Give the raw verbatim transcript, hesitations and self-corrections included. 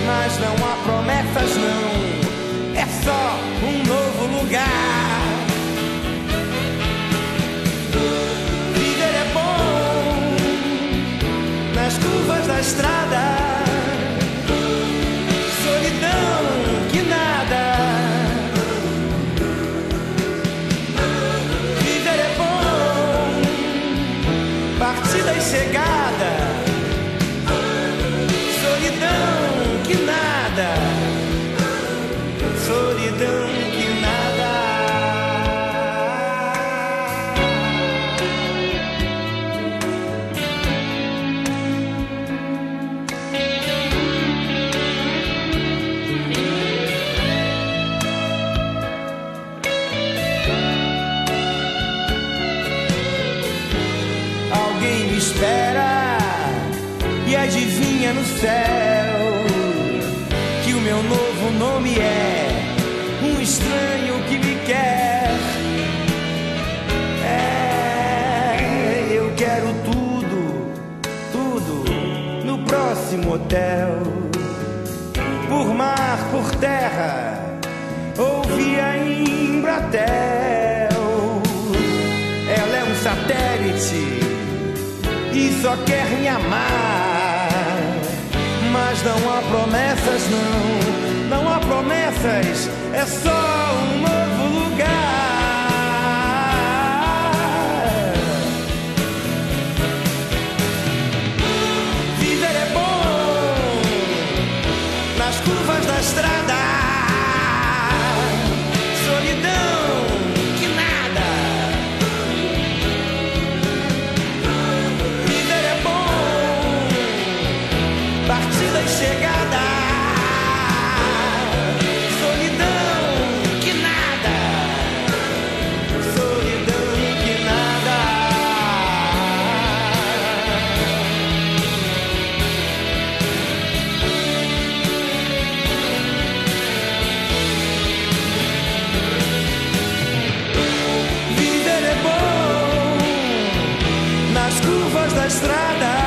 mas não há promessas não, é só um novo lugar. Viver é bom nas curvas da estrada, solidão que nada. Viver é bom, partida e chegada, solidão que nada, solidão que nada. Alguém me espera e adivinha no céu que o meu novo nome é um estranho que me quer. É, eu quero tudo, tudo no próximo hotel, por mar, por terra ou via Embratel. Ela é um satélite e só quer me amar, mas não há promessas não, não há promessas, é só um novo lugar. Viver é bom nas curvas da estrada, solidão que nada. Viver é bom, partida e chegada, solidão que nada, solidão que nada. Viver é bom nas curvas da estrada,